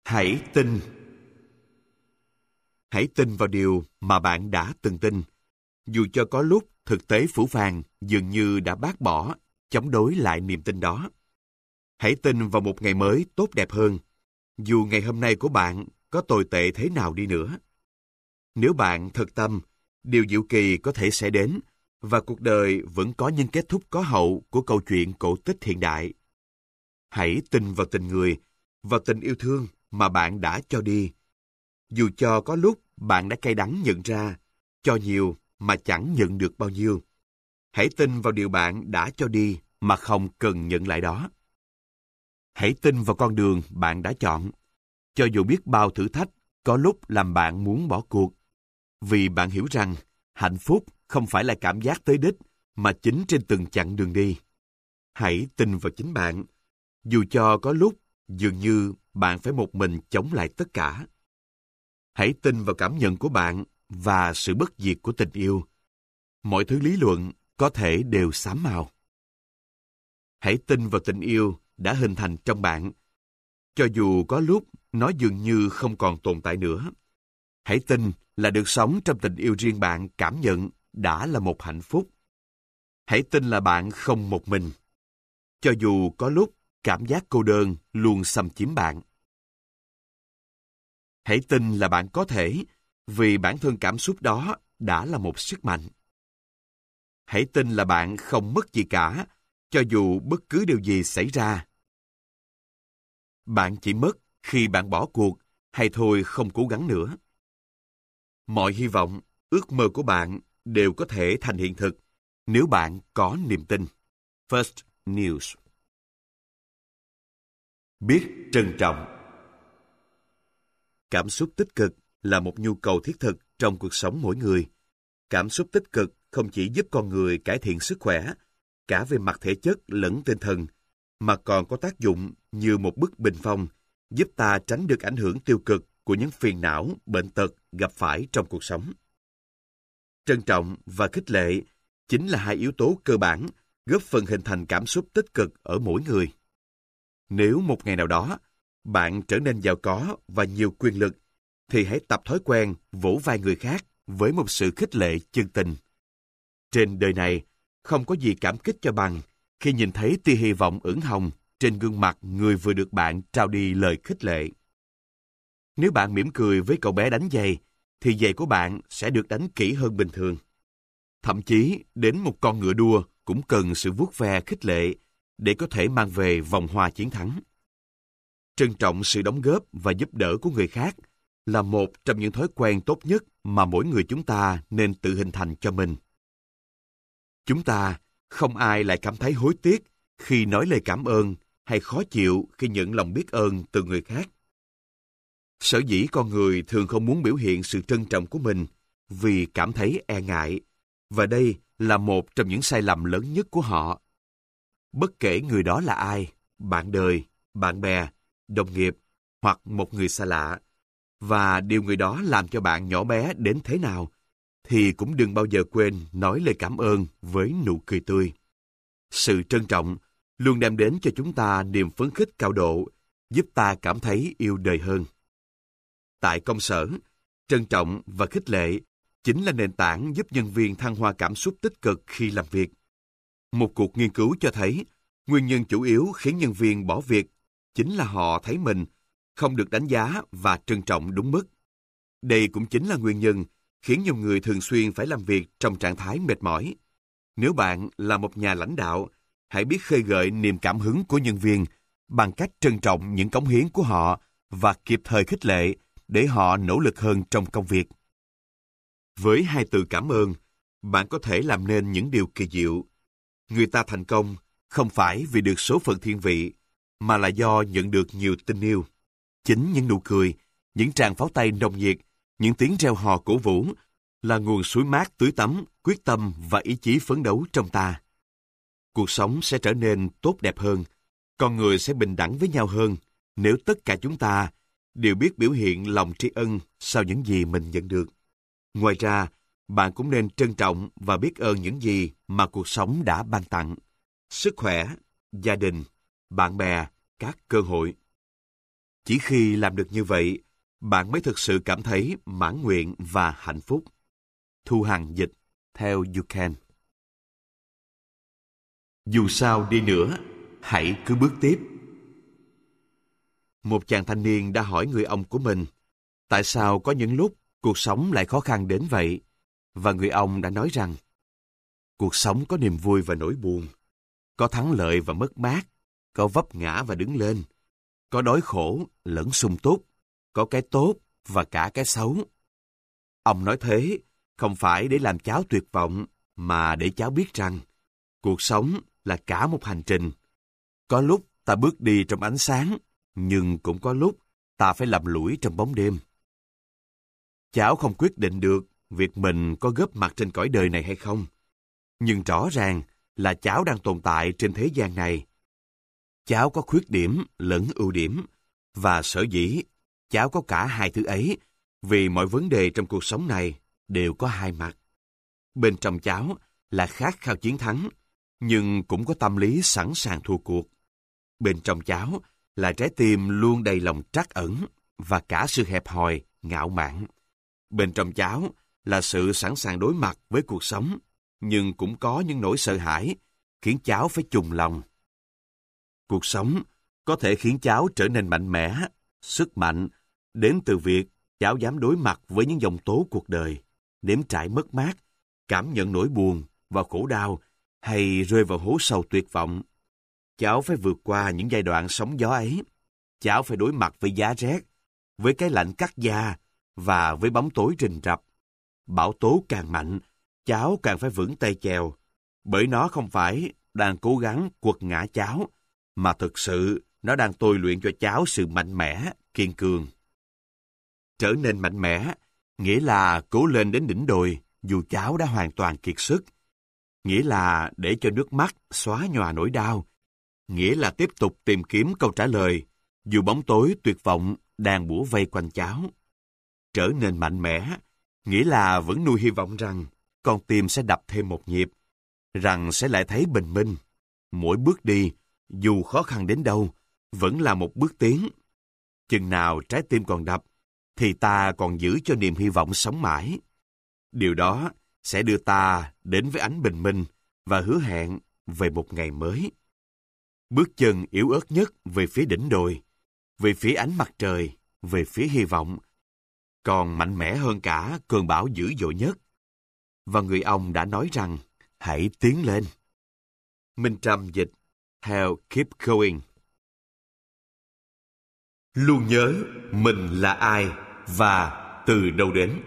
Hãy tin. Hãy tin vào điều mà bạn đã từng tin, dù cho có lúc thực tế phũ phàng dường như đã bác bỏ, chống đối lại niềm tin đó. Hãy tin vào một ngày mới tốt đẹp hơn, dù ngày hôm nay của bạn có tồi tệ thế nào đi nữa. Nếu bạn thật tâm, điều diệu kỳ có thể sẽ đến, và cuộc đời vẫn có những kết thúc có hậu của câu chuyện cổ tích hiện đại. Hãy tin vào tình người, vào tình yêu thương mà bạn đã cho đi. Dù cho có lúc bạn đã cay đắng nhận ra, cho nhiều mà chẳng nhận được bao nhiêu. Hãy tin vào điều bạn đã cho đi mà không cần nhận lại đó. Hãy tin vào con đường bạn đã chọn, cho dù biết bao thử thách có lúc làm bạn muốn bỏ cuộc. Vì bạn hiểu rằng hạnh phúc không phải là cảm giác tới đích, mà chính trên từng chặng đường đi. Hãy tin vào chính bạn, dù cho có lúc dường như bạn phải một mình chống lại tất cả. Hãy tin vào cảm nhận của bạn và sự bất diệt của tình yêu. Mọi thứ lý luận có thể đều xám màu. Hãy tin vào tình yêu đã hình thành trong bạn, cho dù có lúc nó dường như không còn tồn tại nữa. Hãy tin là được sống trong tình yêu riêng bạn cảm nhận đã là một hạnh phúc. Hãy tin là bạn không một mình, cho dù có lúc cảm giác cô đơn luôn xâm chiếm bạn. Hãy tin là bạn có thể, vì bản thân cảm xúc đó đã là một sức mạnh. Hãy tin là bạn không mất gì cả, cho dù bất cứ điều gì xảy ra. Bạn chỉ mất khi bạn bỏ cuộc, hay thôi không cố gắng nữa. Mọi hy vọng, ước mơ của bạn đều có thể thành hiện thực nếu bạn có niềm tin. First News. Biết trân trọng. Cảm xúc tích cực là một nhu cầu thiết thực trong cuộc sống mỗi người. Cảm xúc tích cực không chỉ giúp con người cải thiện sức khỏe, cả về mặt thể chất lẫn tinh thần, mà còn có tác dụng như một bức bình phong, giúp ta tránh được ảnh hưởng tiêu cực của những phiền não, bệnh tật gặp phải trong cuộc sống. Trân trọng và khích lệ chính là hai yếu tố cơ bản góp phần hình thành cảm xúc tích cực ở mỗi người. Nếu một ngày nào đó bạn trở nên giàu có và nhiều quyền lực, thì hãy tập thói quen vỗ vai người khác với một sự khích lệ chân tình. Trên đời này, không có gì cảm kích cho bằng khi nhìn thấy tia hy vọng ửng hồng trên gương mặt người vừa được bạn trao đi lời khích lệ. Nếu bạn mỉm cười với cậu bé đánh giày, thì giày của bạn sẽ được đánh kỹ hơn bình thường. Thậm chí, đến một con ngựa đua cũng cần sự vuốt ve khích lệ để có thể mang về vòng hoa chiến thắng. Trân trọng sự đóng góp và giúp đỡ của người khác là một trong những thói quen tốt nhất mà mỗi người chúng ta nên tự hình thành cho mình. Chúng ta không ai lại cảm thấy hối tiếc khi nói lời cảm ơn hay khó chịu khi nhận lòng biết ơn từ người khác. Sở dĩ con người thường không muốn biểu hiện sự trân trọng của mình vì cảm thấy e ngại, và đây là một trong những sai lầm lớn nhất của họ. Bất kể người đó là ai, bạn đời, bạn bè, đồng nghiệp hoặc một người xa lạ, và điều người đó làm cho bạn nhỏ bé đến thế nào, thì cũng đừng bao giờ quên nói lời cảm ơn với nụ cười tươi. Sự trân trọng luôn đem đến cho chúng ta niềm phấn khích cao độ, giúp ta cảm thấy yêu đời hơn. Tại công sở, trân trọng và khích lệ chính là nền tảng giúp nhân viên thăng hoa cảm xúc tích cực khi làm việc. Một cuộc nghiên cứu cho thấy, nguyên nhân chủ yếu khiến nhân viên bỏ việc chính là họ thấy mình không được đánh giá và trân trọng đúng mức. Đây cũng chính là nguyên nhân khiến nhiều người thường xuyên phải làm việc trong trạng thái mệt mỏi. Nếu bạn là một nhà lãnh đạo, hãy biết khơi gợi niềm cảm hứng của nhân viên bằng cách trân trọng những cống hiến của họ và kịp thời khích lệ để họ nỗ lực hơn trong công việc. Với hai từ cảm ơn, bạn có thể làm nên những điều kỳ diệu. Người ta thành công không phải vì được số phận thiên vị, mà là do nhận được nhiều tình yêu. Chính những nụ cười, những tràng pháo tay nồng nhiệt, những tiếng reo hò cổ vũ là nguồn suối mát tưới tắm, quyết tâm và ý chí phấn đấu trong ta. Cuộc sống sẽ trở nên tốt đẹp hơn, con người sẽ bình đẳng với nhau hơn nếu tất cả chúng ta đều biết biểu hiện lòng tri ân sau những gì mình nhận được. Ngoài ra, bạn cũng nên trân trọng và biết ơn những gì mà cuộc sống đã ban tặng: sức khỏe, gia đình, bạn bè, các cơ hội. Chỉ khi làm được như vậy, bạn mới thực sự cảm thấy mãn nguyện và hạnh phúc. Thu Hằng dịch theo You Can. Dù sao đi nữa, hãy cứ bước tiếp. Một chàng thanh niên đã hỏi người ông của mình, tại sao có những lúc cuộc sống lại khó khăn đến vậy? Và người ông đã nói rằng, cuộc sống có niềm vui và nỗi buồn, có thắng lợi và mất mát, có vấp ngã và đứng lên, có đói khổ lẫn sung túc, có cái tốt và cả cái xấu. Ông nói thế không phải để làm cháu tuyệt vọng, mà để cháu biết rằng cuộc sống là cả một hành trình. Có lúc ta bước đi trong ánh sáng, nhưng cũng có lúc ta phải lầm lũi trong bóng đêm. Cháu không quyết định được việc mình có góp mặt trên cõi đời này hay không, nhưng rõ ràng là cháu đang tồn tại trên thế gian này. Cháu có khuyết điểm lẫn ưu điểm, và sở dĩ cháu có cả hai thứ ấy, vì mọi vấn đề trong cuộc sống này đều có hai mặt. Bên trong cháu là khát khao chiến thắng, nhưng cũng có tâm lý sẵn sàng thua cuộc. Bên trong cháu là trái tim luôn đầy lòng trắc ẩn và cả sự hẹp hòi, ngạo mạn. Bên trong cháu là sự sẵn sàng đối mặt với cuộc sống, nhưng cũng có những nỗi sợ hãi khiến cháu phải chùng lòng. Cuộc sống có thể khiến cháu trở nên mạnh mẽ, sức mạnh đến từ việc cháu dám đối mặt với những dòng tố cuộc đời, nếm trải mất mát, cảm nhận nỗi buồn và khổ đau, hay rơi vào hố sâu tuyệt vọng. Cháu phải vượt qua những giai đoạn sóng gió ấy. Cháu phải đối mặt với giá rét, với cái lạnh cắt da và với bóng tối rình rập. Bão tố càng mạnh, cháu càng phải vững tay chèo, bởi nó không phải đang cố gắng quật ngã cháu, mà thực sự nó đang tôi luyện cho cháu sự mạnh mẽ, kiên cường. Trở nên mạnh mẽ nghĩa là cố lên đến đỉnh đồi dù cháu đã hoàn toàn kiệt sức. Nghĩa là để cho nước mắt xóa nhòa nỗi đau. Nghĩa là tiếp tục tìm kiếm câu trả lời dù bóng tối tuyệt vọng đang bủa vây quanh cháu. Trở nên mạnh mẽ nghĩa là vẫn nuôi hy vọng rằng con tim sẽ đập thêm một nhịp, rằng sẽ lại thấy bình minh. Mỗi bước đi, dù khó khăn đến đâu, vẫn là một bước tiến. Chừng nào trái tim còn đập, thì ta còn giữ cho niềm hy vọng sống mãi. Điều đó sẽ đưa ta đến với ánh bình minh và hứa hẹn về một ngày mới. Bước chân yếu ớt nhất về phía đỉnh đồi, về phía ánh mặt trời, về phía hy vọng, còn mạnh mẽ hơn cả cơn bão dữ dội nhất. Và người ông đã nói rằng, hãy tiến lên. Minh Trâm dịch theo Keep Going. Luôn nhớ mình là ai và từ đâu đến.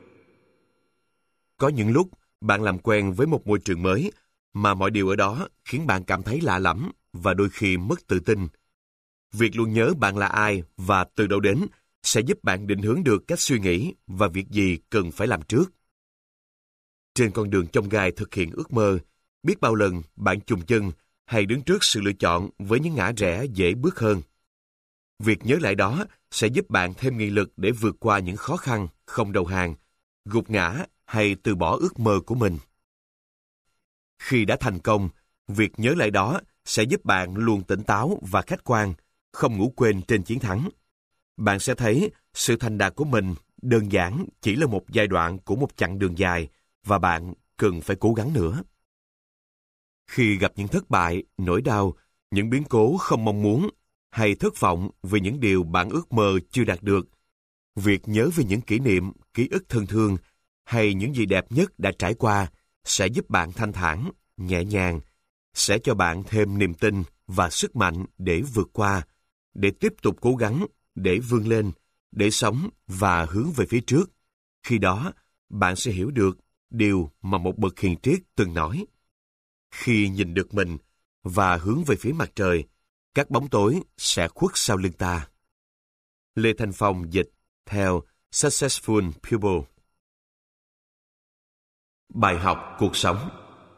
Có những lúc bạn làm quen với một môi trường mới mà mọi điều ở đó khiến bạn cảm thấy lạ lẫm và đôi khi mất tự tin. Việc luôn nhớ bạn là ai và từ đâu đến sẽ giúp bạn định hướng được cách suy nghĩ và việc gì cần phải làm trước. Trên con đường chông gai thực hiện ước mơ, biết bao lần bạn chùng chân hay đứng trước sự lựa chọn với những ngã rẽ dễ bước hơn. Việc nhớ lại đó sẽ giúp bạn thêm nghị lực để vượt qua những khó khăn, không đầu hàng, gục ngã hay từ bỏ ước mơ của mình. Khi đã thành công, việc nhớ lại đó sẽ giúp bạn luôn tỉnh táo và khách quan, không ngủ quên trên chiến thắng. Bạn sẽ thấy sự thành đạt của mình đơn giản chỉ là một giai đoạn của một chặng đường dài và bạn cần phải cố gắng nữa. Khi gặp những thất bại, nỗi đau, những biến cố không mong muốn hay thất vọng vì những điều bạn ước mơ chưa đạt được, việc nhớ về những kỷ niệm, ký ức thân thương hay những gì đẹp nhất đã trải qua sẽ giúp bạn thanh thản, nhẹ nhàng, sẽ cho bạn thêm niềm tin và sức mạnh để vượt qua, để tiếp tục cố gắng, để vươn lên, để sống và hướng về phía trước. Khi đó, bạn sẽ hiểu được điều mà một bậc hiền triết từng nói. Khi nhìn được mình và hướng về phía mặt trời, các bóng tối sẽ khuất sau lưng ta. Lê Thanh Phong dịch theo Successful Pupil. Bài học cuộc sống.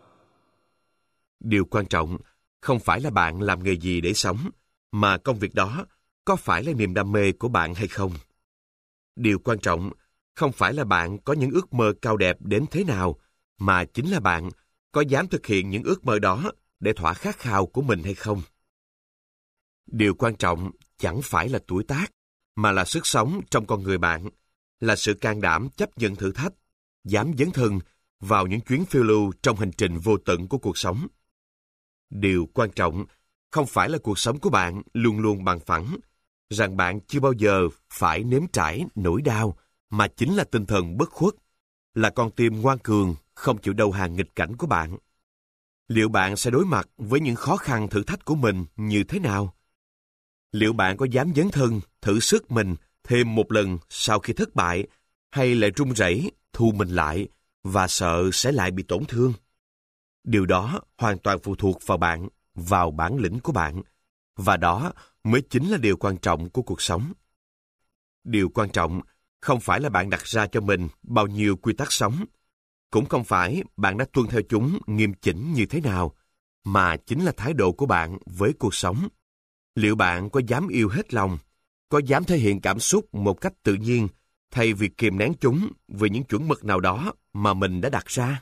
Điều quan trọng không phải là bạn làm nghề gì để sống, mà công việc đó có phải là niềm đam mê của bạn hay không. Điều quan trọng không phải là bạn có những ước mơ cao đẹp đến thế nào, mà chính là bạn có dám thực hiện những ước mơ đó để thỏa khát khao của mình hay không. Điều quan trọng chẳng phải là tuổi tác, mà là sức sống trong con người bạn, là sự can đảm chấp nhận thử thách, dám dấn thân vào những chuyến phiêu lưu trong hành trình vô tận của cuộc sống. Điều quan trọng không phải là cuộc sống của bạn luôn luôn bằng phẳng, rằng bạn chưa bao giờ phải nếm trải nỗi đau, mà chính là tinh thần bất khuất, là con tim ngoan cường không chịu đầu hàng nghịch cảnh của bạn. Liệu bạn sẽ đối mặt với những khó khăn thử thách của mình như thế nào? Liệu bạn có dám dấn thân, thử sức mình thêm một lần sau khi thất bại, hay lại run rẩy, thu mình lại và sợ sẽ lại bị tổn thương? Điều đó hoàn toàn phụ thuộc vào bạn, vào bản lĩnh của bạn, và đó mới chính là điều quan trọng của cuộc sống. Điều quan trọng không phải là bạn đặt ra cho mình bao nhiêu quy tắc sống, cũng không phải bạn đã tuân theo chúng nghiêm chỉnh như thế nào, mà chính là thái độ của bạn với cuộc sống. Liệu bạn có dám yêu hết lòng, có dám thể hiện cảm xúc một cách tự nhiên, thay vì kìm nén chúng vì những chuẩn mực nào đó mà mình đã đặt ra?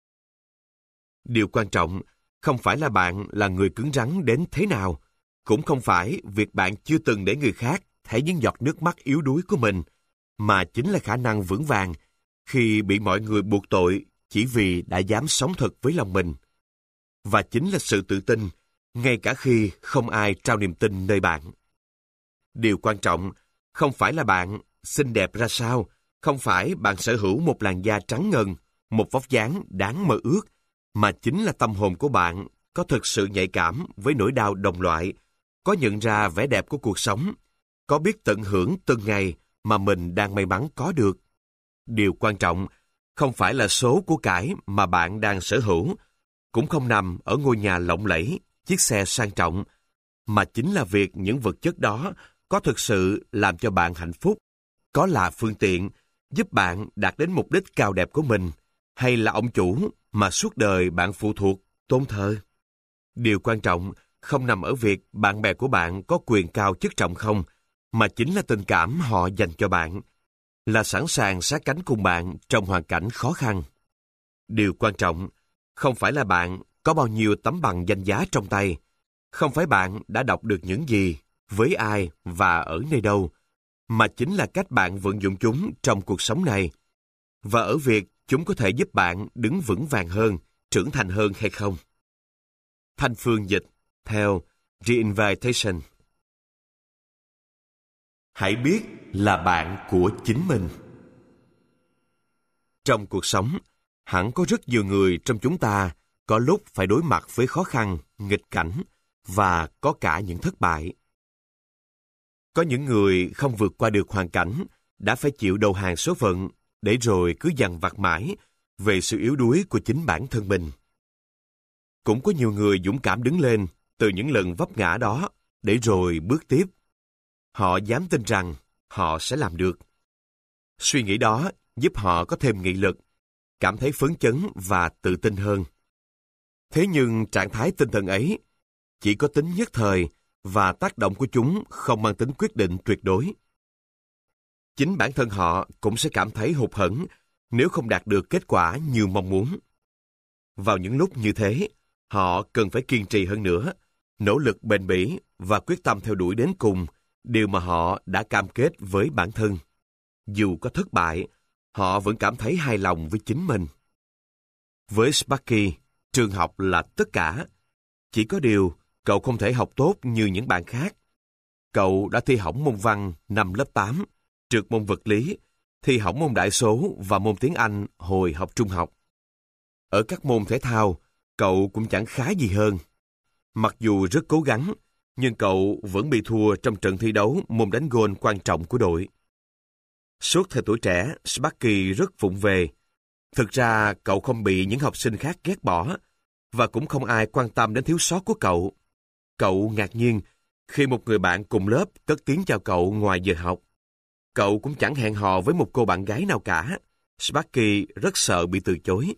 Điều quan trọng không phải là bạn là người cứng rắn đến thế nào, cũng không phải việc bạn chưa từng để người khác thấy những giọt nước mắt yếu đuối của mình, mà chính là khả năng vững vàng khi bị mọi người buộc tội chỉ vì đã dám sống thật với lòng mình. Và chính là sự tự tin, ngay cả khi không ai trao niềm tin nơi bạn. Điều quan trọng không phải là bạn xinh đẹp ra sao, không phải bạn sở hữu một làn da trắng ngần, một vóc dáng đáng mơ ước, mà chính là tâm hồn của bạn có thực sự nhạy cảm với nỗi đau đồng loại, có nhận ra vẻ đẹp của cuộc sống, có biết tận hưởng từng ngày mà mình đang may mắn có được. Điều quan trọng không phải là số của cải mà bạn đang sở hữu, cũng không nằm ở ngôi nhà lộng lẫy, chiếc xe sang trọng, mà chính là việc những vật chất đó có thực sự làm cho bạn hạnh phúc, có là phương tiện giúp bạn đạt đến mục đích cao đẹp của mình, hay là ông chủ mà suốt đời bạn phụ thuộc, tôn thờ. Điều quan trọng không nằm ở việc bạn bè của bạn có quyền cao chức trọng không, mà chính là tình cảm họ dành cho bạn, là sẵn sàng sát cánh cùng bạn trong hoàn cảnh khó khăn. Điều quan trọng không phải là bạn có bao nhiêu tấm bằng danh giá trong tay, không phải bạn đã đọc được những gì, với ai và ở nơi đâu, mà chính là cách bạn vận dụng chúng trong cuộc sống này, và ở việc chúng có thể giúp bạn đứng vững vàng hơn, trưởng thành hơn hay không. Thanh Phương dịch theo Reinvitation. Hãy biết là bạn của chính mình. Trong cuộc sống, hẳn có rất nhiều người trong chúng ta có lúc phải đối mặt với khó khăn, nghịch cảnh và có cả những thất bại. Có những người không vượt qua được hoàn cảnh đã phải chịu đầu hàng số phận, để rồi cứ dằn vặt mãi về sự yếu đuối của chính bản thân mình. Cũng có nhiều người dũng cảm đứng lên từ những lần vấp ngã đó, để rồi bước tiếp. Họ dám tin rằng họ sẽ làm được. Suy nghĩ đó giúp họ có thêm nghị lực, cảm thấy phấn chấn và tự tin hơn. Thế nhưng trạng thái tinh thần ấy chỉ có tính nhất thời, và tác động của chúng không mang tính quyết định tuyệt đối. Chính bản thân họ cũng sẽ cảm thấy hụt hẫng nếu không đạt được kết quả như mong muốn. Vào những lúc như thế, họ cần phải kiên trì hơn nữa, nỗ lực bền bỉ và quyết tâm theo đuổi đến cùng điều mà họ đã cam kết với bản thân. Dù có thất bại, họ vẫn cảm thấy hài lòng với chính mình. Với Sparky, trường học là tất cả. Chỉ có điều, cậu không thể học tốt như những bạn khác. Cậu đã thi hỏng môn văn năm lớp 8, trượt môn vật lý, thi hỏng môn đại số và môn tiếng Anh hồi học trung học. Ở các môn thể thao, cậu cũng chẳng khá gì hơn. Mặc dù rất cố gắng, nhưng cậu vẫn bị thua trong trận thi đấu môn đánh gôn quan trọng của đội. Suốt thời tuổi trẻ, Sparky rất vụng về. Thực ra, cậu không bị những học sinh khác ghét bỏ, và cũng không ai quan tâm đến thiếu sót của cậu. Cậu ngạc nhiên khi một người bạn cùng lớp cất tiếng chào cậu ngoài giờ học. Cậu cũng chẳng hẹn hò với một cô bạn gái nào cả. Sparky rất sợ bị từ chối.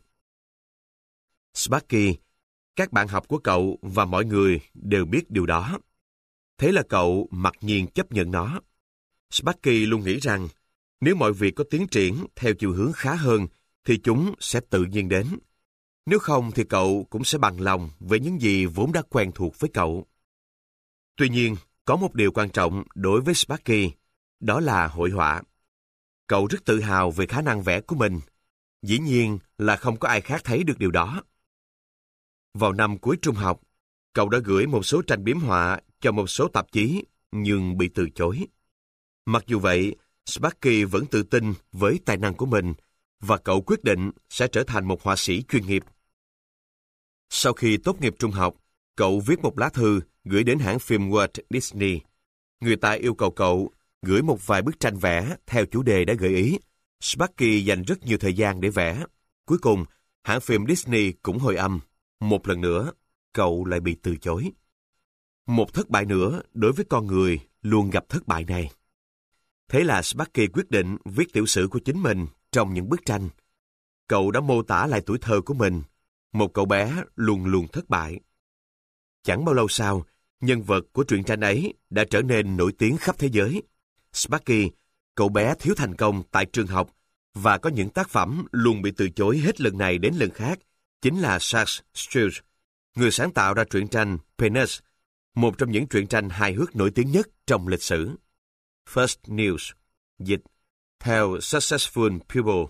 Sparky, các bạn học của cậu và mọi người đều biết điều đó. Thế là cậu mặc nhiên chấp nhận nó. Sparky luôn nghĩ rằng nếu mọi việc có tiến triển theo chiều hướng khá hơn thì chúng sẽ tự nhiên đến. Nếu không thì cậu cũng sẽ bằng lòng với những gì vốn đã quen thuộc với cậu. Tuy nhiên, có một điều quan trọng đối với Sparky. đó là hội họa. Cậu rất tự hào về khả năng vẽ của mình. Dĩ nhiên là không có ai khác thấy được điều đó. Vào năm cuối trung học, cậu đã gửi một số tranh biếm họa cho một số tạp chí, nhưng bị từ chối. Mặc dù vậy, Sparky vẫn tự tin với tài năng của mình, và cậu quyết định sẽ trở thành một họa sĩ chuyên nghiệp. Sau khi tốt nghiệp trung học, cậu viết một lá thư gửi đến hãng phim Walt Disney. Người ta yêu cầu cậu gửi một vài bức tranh vẽ theo chủ đề đã gợi ý. Sparky dành rất nhiều thời gian để vẽ. Cuối cùng, hãng phim Disney cũng hồi âm. Một lần nữa, cậu lại bị từ chối. Một thất bại nữa đối với con người luôn gặp thất bại này. Thế là Sparky quyết định viết tiểu sử của chính mình trong những bức tranh. Cậu đã mô tả lại tuổi thơ của mình, một cậu bé luôn luôn thất bại. Chẳng bao lâu sau, nhân vật của truyện tranh ấy đã trở nên nổi tiếng khắp thế giới. Sparky, cậu bé thiếu thành công tại trường học và có những tác phẩm luôn bị từ chối hết lần này đến lần khác, chính là Charles Strouse, người sáng tạo ra truyện tranh Peanuts, một trong những truyện tranh hài hước nổi tiếng nhất trong lịch sử. First News, dịch, theo Successful People.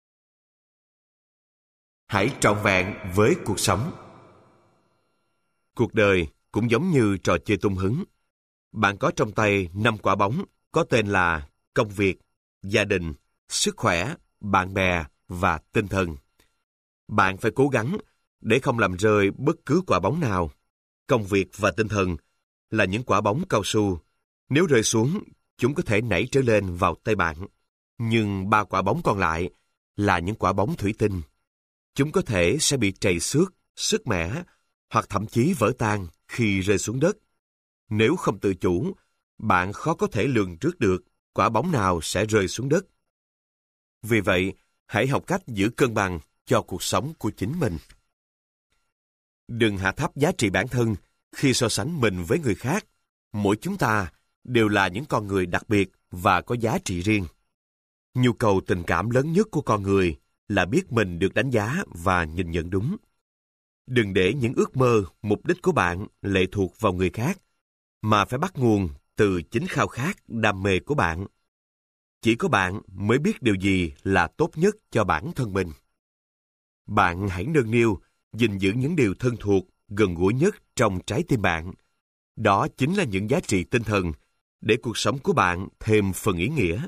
Hãy trọn vẹn với cuộc sống. Cuộc đời cũng giống như trò chơi tung hứng. Bạn có trong tay 5 quả bóng có tên là công việc, gia đình, sức khỏe, bạn bè và tinh thần. Bạn phải cố gắng để không làm rơi bất cứ quả bóng nào. Công việc và tinh thần là những quả bóng cao su. Nếu rơi xuống, chúng có thể nảy trở lên vào tay bạn. Nhưng 3 quả bóng còn lại là những quả bóng thủy tinh. Chúng có thể sẽ bị trầy xước, sứt mẻ hoặc thậm chí vỡ tan khi rơi xuống đất. Nếu không tự chủ, bạn khó có thể lường trước được quả bóng nào sẽ rơi xuống đất. Vì vậy, hãy học cách giữ cân bằng cho cuộc sống của chính mình. Đừng hạ thấp giá trị bản thân khi so sánh mình với người khác. Mỗi chúng ta đều là những con người đặc biệt và có giá trị riêng. Nhu cầu tình cảm lớn nhất của con người là biết mình được đánh giá và nhìn nhận đúng. Đừng để những ước mơ, mục đích của bạn lệ thuộc vào người khác, mà phải bắt nguồn từ chính khao khát, đam mê của bạn. Chỉ có bạn mới biết điều gì là tốt nhất cho bản thân mình. Bạn hãy nâng niu, gìn giữ những điều thân thuộc, gần gũi nhất trong trái tim bạn. Đó chính là những giá trị tinh thần để cuộc sống của bạn thêm phần ý nghĩa.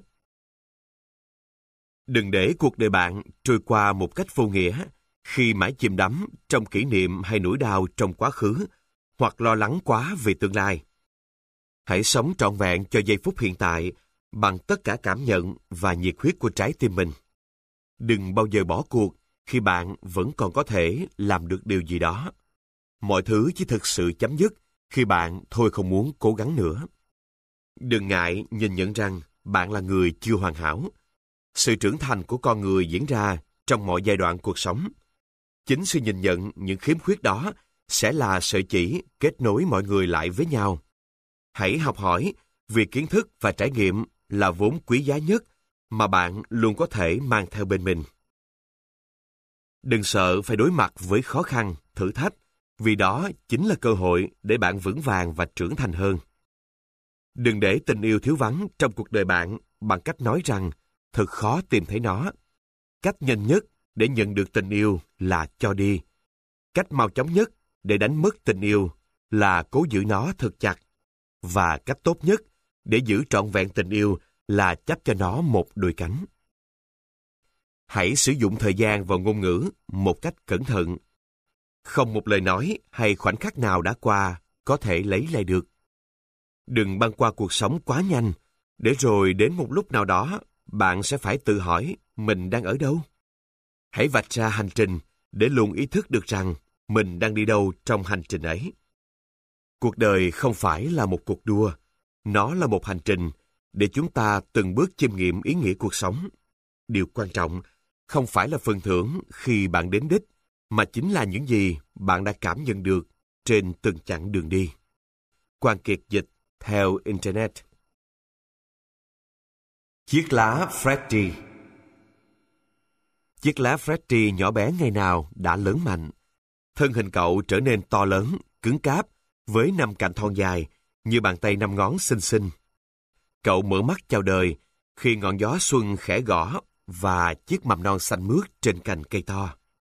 Đừng để cuộc đời bạn trôi qua một cách vô nghĩa khi mãi chìm đắm trong kỷ niệm hay nỗi đau trong quá khứ hoặc lo lắng quá về tương lai. Hãy sống trọn vẹn cho giây phút hiện tại bằng tất cả cảm nhận và nhiệt huyết của trái tim mình. Đừng bao giờ bỏ cuộc khi bạn vẫn còn có thể làm được điều gì đó. Mọi thứ chỉ thực sự chấm dứt khi bạn thôi không muốn cố gắng nữa. Đừng ngại nhìn nhận rằng bạn là người chưa hoàn hảo. Sự trưởng thành của con người diễn ra trong mọi giai đoạn cuộc sống. Chính sự nhìn nhận những khiếm khuyết đó sẽ là sợi chỉ kết nối mọi người lại với nhau. Hãy học hỏi vì kiến thức và trải nghiệm là vốn quý giá nhất mà bạn luôn có thể mang theo bên mình. Đừng sợ phải đối mặt với khó khăn, thử thách, vì đó chính là cơ hội để bạn vững vàng và trưởng thành hơn. Đừng để tình yêu thiếu vắng trong cuộc đời bạn bằng cách nói rằng thật khó tìm thấy nó. Cách nhanh nhất để nhận được tình yêu là cho đi. Cách mau chóng nhất để đánh mất tình yêu là cố giữ nó thật chặt. Và cách tốt nhất để giữ trọn vẹn tình yêu là chắp cho nó một đôi cánh. Hãy sử dụng thời gian và ngôn ngữ một cách cẩn thận. Không một lời nói hay khoảnh khắc nào đã qua có thể lấy lại được. Đừng băng qua cuộc sống quá nhanh, để rồi đến một lúc nào đó bạn sẽ phải tự hỏi mình đang ở đâu. Hãy vạch ra hành trình để luôn ý thức được rằng mình đang đi đâu trong hành trình ấy. Cuộc đời không phải là một cuộc đua, nó là một hành trình để chúng ta từng bước chiêm nghiệm ý nghĩa cuộc sống. Điều quan trọng không phải là phần thưởng khi bạn đến đích, mà chính là những gì bạn đã cảm nhận được trên từng chặng đường đi. Quang Kiệt dịch theo Internet. Chiếc lá Freddy. Chiếc lá Freddy nhỏ bé ngày nào đã lớn mạnh. Thân hình cậu trở nên to lớn, cứng cáp, với 5 cạnh thon dài, như bàn tay 5 ngón xinh xinh. Cậu mở mắt chào đời khi ngọn gió xuân khẽ gõ và chiếc mầm non xanh mướt trên cành cây to.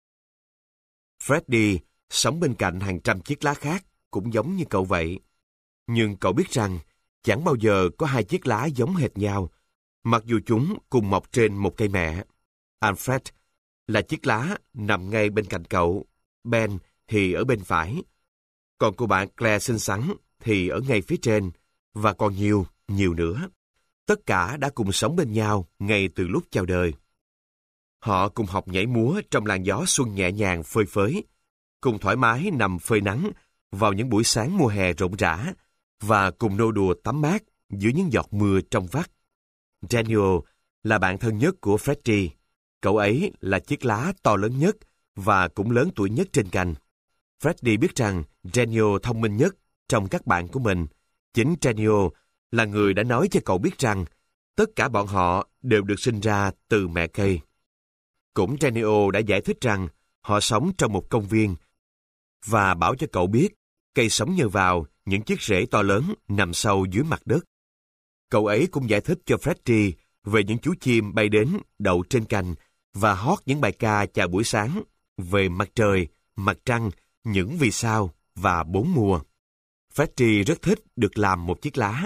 Freddy sống bên cạnh hàng trăm chiếc lá khác cũng giống như cậu vậy. Nhưng cậu biết rằng chẳng bao giờ có hai chiếc lá giống hệt nhau, mặc dù chúng cùng mọc trên một cây mẹ. Alfred là chiếc lá nằm ngay bên cạnh cậu, Ben thì ở bên phải, còn cô bạn Claire xinh xắn thì ở ngay phía trên, và còn nhiều nữa. Tất cả đã cùng sống bên nhau ngay từ lúc chào đời. Họ cùng học nhảy múa trong làn gió xuân nhẹ nhàng phơi phới, cùng thoải mái nằm phơi nắng vào những buổi sáng mùa hè rộn rã, và cùng nô đùa tắm mát dưới những giọt mưa trong vắt. Daniel là bạn thân nhất của Freddy. Cậu ấy là chiếc lá to lớn nhất và cũng lớn tuổi nhất trên cành. Freddy biết rằng Daniel thông minh nhất trong các bạn của mình. Chính Daniel là người đã nói cho cậu biết rằng tất cả bọn họ đều được sinh ra từ mẹ cây. Cũng Daniel đã giải thích rằng họ sống trong một công viên và bảo cho cậu biết cây sống nhờ vào những chiếc rễ to lớn nằm sâu dưới mặt đất. Cậu ấy cũng giải thích cho Freddy về những chú chim bay đến đậu trên cành và hót những bài ca chào buổi sáng về mặt trời, mặt trăng, những vì sao và bốn mùa. Freddy rất thích được làm một chiếc lá.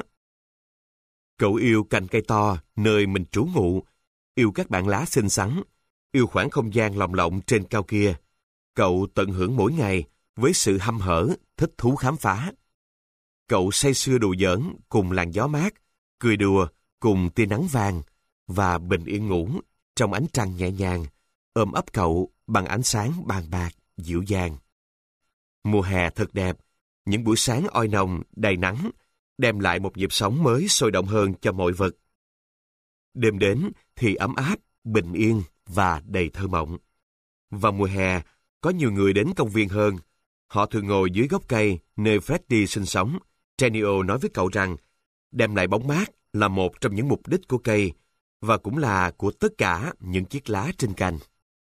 Cậu yêu cành cây to nơi mình trú ngụ, yêu các bạn lá xinh xắn, yêu khoảng không gian lồng lộng trên cao kia. Cậu tận hưởng mỗi ngày với sự hăm hở, thích thú khám phá. Cậu say sưa đùa giỡn cùng làn gió mát, cười đùa cùng tia nắng vàng, và bình yên ngủ trong ánh trăng nhẹ nhàng, ôm ấp cậu bằng ánh sáng bàn bạc, dịu dàng. Mùa hè thật đẹp, những buổi sáng oi nồng, đầy nắng, đem lại một nhịp sống mới sôi động hơn cho mọi vật. Đêm đến thì ấm áp, bình yên và đầy thơ mộng. Vào mùa hè, có nhiều người đến công viên hơn. Họ thường ngồi dưới gốc cây nơi Freddy sinh sống. Daniel nói với cậu rằng đem lại bóng mát là một trong những mục đích của cây và cũng là của tất cả những chiếc lá trên cành.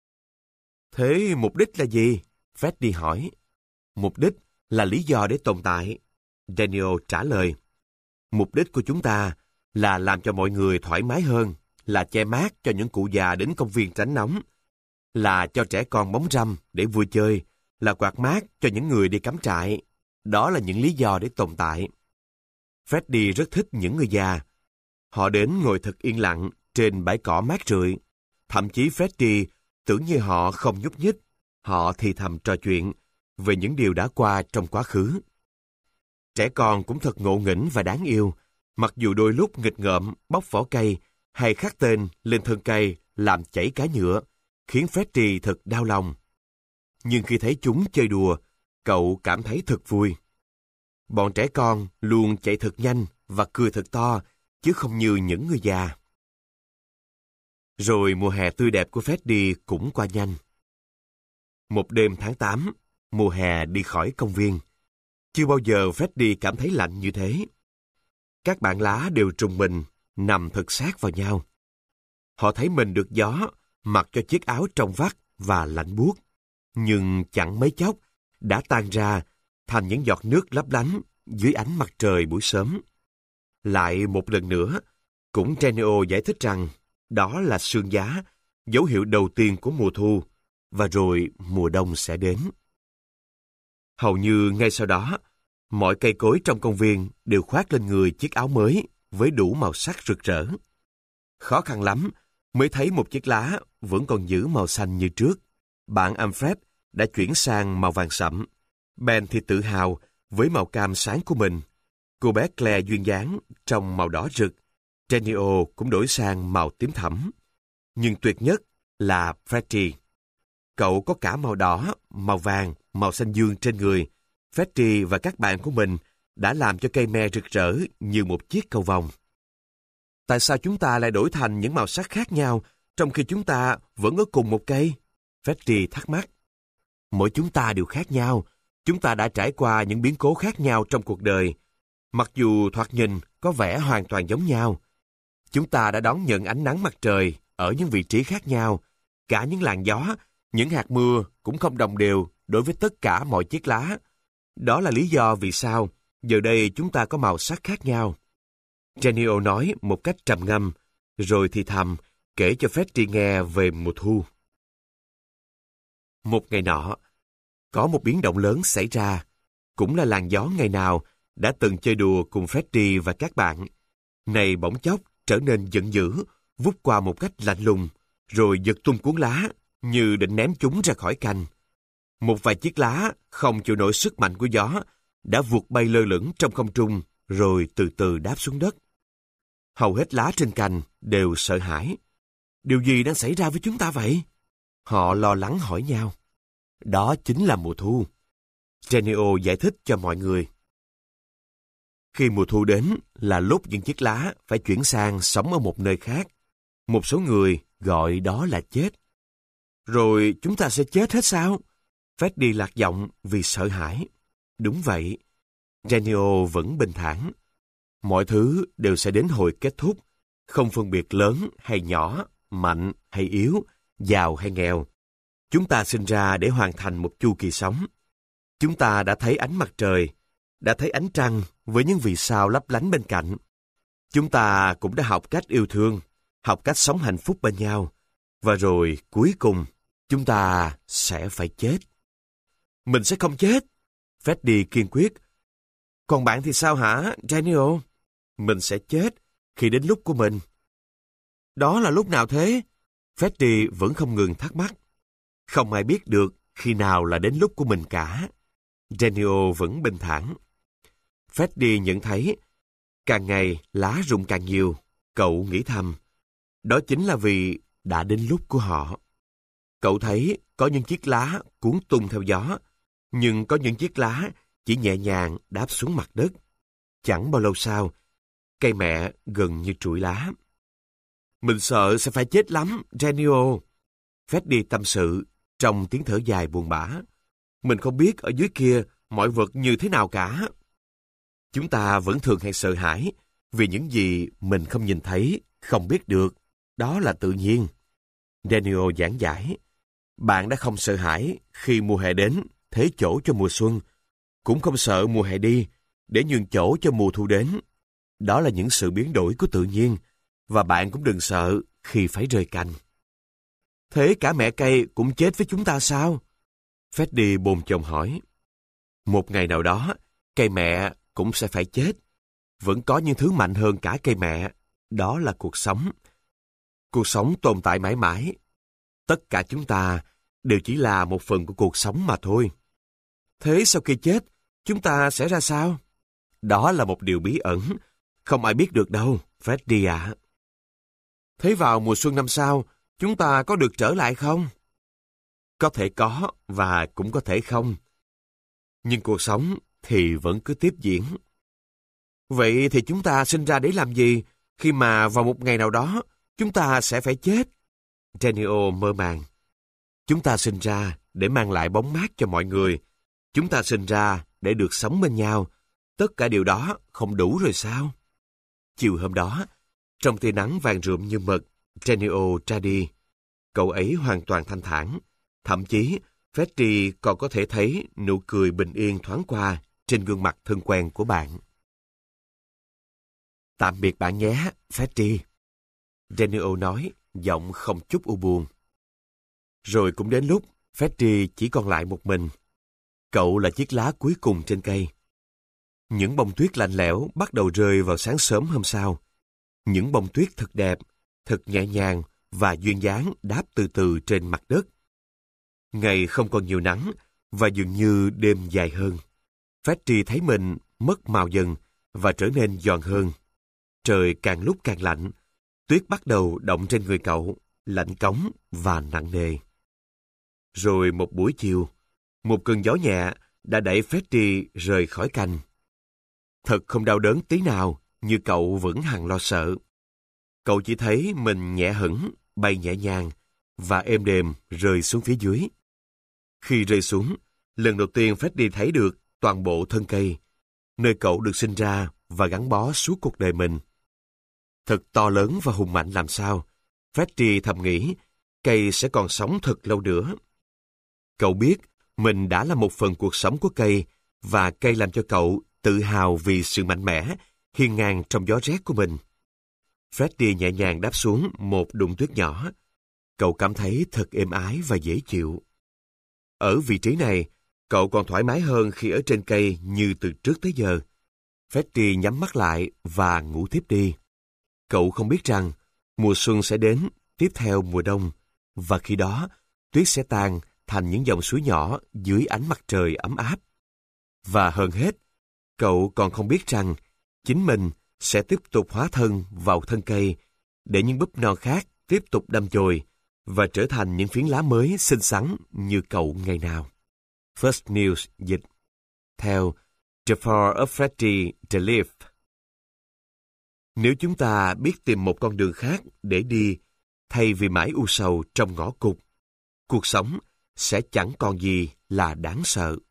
Thế mục đích là gì? Freddy hỏi. Mục đích là lý do để tồn tại. Daniel trả lời. Mục đích của chúng ta là làm cho mọi người thoải mái hơn, là che mát cho những cụ già đến công viên tránh nóng, là cho trẻ con bóng râm để vui chơi, là quạt mát cho những người đi cắm trại. Đó là những lý do để tồn tại. Freddy rất thích những người già. Họ đến ngồi thật yên lặng trên bãi cỏ mát rượi. Thậm chí Freddy tưởng như họ không nhúc nhích. Họ thì thầm trò chuyện về những điều đã qua trong quá khứ. Trẻ con cũng thật ngộ nghĩnh và đáng yêu, mặc dù đôi lúc nghịch ngợm bóc vỏ cây hay khắc tên lên thân cây làm chảy cá nhựa, khiến Freddy thật đau lòng. Nhưng khi thấy chúng chơi đùa, cậu cảm thấy thật vui. Bọn trẻ con luôn chạy thật nhanh và cười thật to, chứ không như những người già. Rồi mùa hè tươi đẹp của Freddy cũng qua nhanh. Một đêm tháng 8, mùa hè đi khỏi công viên. Chưa bao giờ Freddy cảm thấy lạnh như thế. Các bạn lá đều trùng mình, nằm thật sát vào nhau. Họ thấy mình được gió, mặc cho chiếc áo trong vắt và lạnh buốt. Nhưng chẳng mấy chốc, đã tan ra thành những giọt nước lấp lánh dưới ánh mặt trời buổi sớm. Lại một lần nữa, cũng Daniel giải thích rằng đó là sương giá, dấu hiệu đầu tiên của mùa thu, và rồi mùa đông sẽ đến. Hầu như ngay sau đó, mọi cây cối trong công viên đều khoác lên người chiếc áo mới với đủ màu sắc rực rỡ. Khó khăn lắm mới thấy một chiếc lá vẫn còn giữ màu xanh như trước. Bạn Alfred đã chuyển sang màu vàng sậm. Ben thì tự hào với màu cam sáng của mình. Cô bé Claire duyên dáng trong màu đỏ rực. Daniel cũng đổi sang màu tím thẫm. Nhưng tuyệt nhất là Freddy. Cậu có cả màu đỏ, màu vàng, màu xanh dương trên người. Freddy và các bạn của mình đã làm cho cây me rực rỡ như một chiếc cầu vồng. Tại sao chúng ta lại đổi thành những màu sắc khác nhau trong khi chúng ta vẫn ở cùng một cây? Freddy thắc mắc. Mỗi chúng ta đều khác nhau. Chúng ta đã trải qua những biến cố khác nhau trong cuộc đời. Mặc dù thoạt nhìn có vẻ hoàn toàn giống nhau. Chúng ta đã đón nhận ánh nắng mặt trời ở những vị trí khác nhau. Cả những làn gió, những hạt mưa cũng không đồng đều đối với tất cả mọi chiếc lá. Đó là lý do vì sao giờ đây chúng ta có màu sắc khác nhau. Genio nói một cách trầm ngâm, rồi thì thầm kể cho Freddy nghe về mùa thu. Một ngày nọ, có một biến động lớn xảy ra, cũng là làn gió ngày nào đã từng chơi đùa cùng Freddy và các bạn. Này bỗng chốc trở nên giận dữ, vút qua một cách lạnh lùng, rồi giật tung cuốn lá, như định ném chúng ra khỏi cành. Một vài chiếc lá không chịu nổi sức mạnh của gió, đã vụt bay lơ lửng trong không trung, rồi từ từ đáp xuống đất. Hầu hết lá trên cành đều sợ hãi. Điều gì đang xảy ra với chúng ta vậy? Họ lo lắng hỏi nhau. Đó chính là mùa thu. Genio giải thích cho mọi người. Khi mùa thu đến là lúc những chiếc lá phải chuyển sang sống ở một nơi khác. Một số người gọi đó là chết. Rồi chúng ta sẽ chết hết sao? Freddy lạc giọng vì sợ hãi. Đúng vậy. Genio vẫn bình thản. Mọi thứ đều sẽ đến hồi kết thúc, không phân biệt lớn hay nhỏ, mạnh hay yếu, giàu hay nghèo. Chúng ta sinh ra để hoàn thành một chu kỳ sống. Chúng ta đã thấy ánh mặt trời, đã thấy ánh trăng với những vì sao lấp lánh bên cạnh. Chúng ta cũng đã học cách yêu thương, học cách sống hạnh phúc bên nhau. Và rồi cuối cùng, chúng ta sẽ phải chết. Mình sẽ không chết. Freddy kiên quyết. Còn bạn thì sao hả, Genio? Mình sẽ chết khi đến lúc của mình. Đó là lúc nào thế? Freddy vẫn không ngừng thắc mắc. Không ai biết được khi nào là đến lúc của mình cả. Genio vẫn bình thản. Freddy nhận thấy càng ngày lá rụng càng nhiều. Cậu nghĩ thầm. Đó chính là vì đã đến lúc của họ. Cậu thấy có những chiếc lá cuốn tung theo gió, nhưng có những chiếc lá chỉ nhẹ nhàng đáp xuống mặt đất. Chẳng bao lâu sau, cây mẹ gần như trụi lá. Mình sợ sẽ phải chết lắm, Genio. Freddy tâm sự trong tiếng thở dài buồn bã. Mình không biết ở dưới kia mọi vật như thế nào cả. Chúng ta vẫn thường hay sợ hãi vì những gì mình không nhìn thấy, không biết được. Đó là tự nhiên. Daniel giảng giải. Bạn đã không sợ hãi khi mùa hè đến, thế chỗ cho mùa xuân. Cũng không sợ mùa hè đi, để nhường chỗ cho mùa thu đến. Đó là những sự biến đổi của tự nhiên, và bạn cũng đừng sợ khi phải rời cành. Thế cả mẹ cây cũng chết với chúng ta sao? Freddy bồn chồn hỏi. Một ngày nào đó, cây mẹ cũng sẽ phải chết. Vẫn có những thứ mạnh hơn cả cây mẹ, đó là cuộc sống. Cuộc sống tồn tại mãi mãi. Tất cả chúng ta đều chỉ là một phần của cuộc sống mà thôi. Thế sau khi chết, chúng ta sẽ ra sao? Đó là một điều bí ẩn, không ai biết được đâu, Freddy ạ. Thế vào mùa xuân năm sau, chúng ta có được trở lại không? Có thể có và cũng có thể không. Nhưng cuộc sống thì vẫn cứ tiếp diễn. Vậy thì chúng ta sinh ra để làm gì khi mà vào một ngày nào đó chúng ta sẽ phải chết? Genio mơ màng. Chúng ta sinh ra để mang lại bóng mát cho mọi người. Chúng ta sinh ra để được sống bên nhau. Tất cả điều đó không đủ rồi sao? Chiều hôm đó, trong tia nắng vàng rượm như mật, Genio ra đi. Cậu ấy hoàn toàn thanh thản. Thậm chí, Freddy còn có thể thấy nụ cười bình yên thoáng qua trên gương mặt thân quen của bạn. Tạm biệt bạn nhé, Freddy. Genio nói, giọng không chút u buồn. Rồi cũng đến lúc Freddy chỉ còn lại một mình. Cậu là chiếc lá cuối cùng trên cây. Những bông tuyết lạnh lẽo bắt đầu rơi vào sáng sớm hôm sau. Những bông tuyết thật đẹp, thật nhẹ nhàng và duyên dáng đáp từ từ trên mặt đất. Ngày không còn nhiều nắng và dường như đêm dài hơn. Freddy thấy mình mất màu dần và trở nên giòn hơn. Trời càng lúc càng lạnh. Tuyết bắt đầu động trên người cậu, lạnh cống và nặng nề. Rồi một buổi chiều, một cơn gió nhẹ đã đẩy Freddy rời khỏi cành. Thật không đau đớn tí nào, như cậu vẫn hằng lo sợ. Cậu chỉ thấy mình nhẹ hững, bay nhẹ nhàng và êm đềm rơi xuống phía dưới. Khi rơi xuống, lần đầu tiên Freddy thấy được toàn bộ thân cây, nơi cậu được sinh ra và gắn bó suốt cuộc đời mình. Thật to lớn và hùng mạnh làm sao, Freddy thầm nghĩ, cây sẽ còn sống thật lâu nữa. Cậu biết mình đã là một phần cuộc sống của cây và cây làm cho cậu tự hào vì sự mạnh mẽ, hiên ngang trong gió rét của mình. Freddy nhẹ nhàng đáp xuống một đụng tuyết nhỏ. Cậu cảm thấy thật êm ái và dễ chịu. Ở vị trí này, cậu còn thoải mái hơn khi ở trên cây như từ trước tới giờ. Freddy nhắm mắt lại và ngủ thiếp đi. Cậu không biết rằng mùa xuân sẽ đến, tiếp theo mùa đông, và khi đó, tuyết sẽ tan thành những dòng suối nhỏ dưới ánh mặt trời ấm áp. Và hơn hết, cậu còn không biết rằng chính mình sẽ tiếp tục hóa thân vào thân cây để những búp non khác tiếp tục đâm chồi và trở thành những phiến lá mới xinh xắn như cậu ngày nào. First News dịch theo The Fall of Freddie DeLeaf. Nếu chúng ta biết tìm một con đường khác để đi thay vì mãi u sầu trong ngõ cụt, cuộc sống sẽ chẳng còn gì là đáng sợ.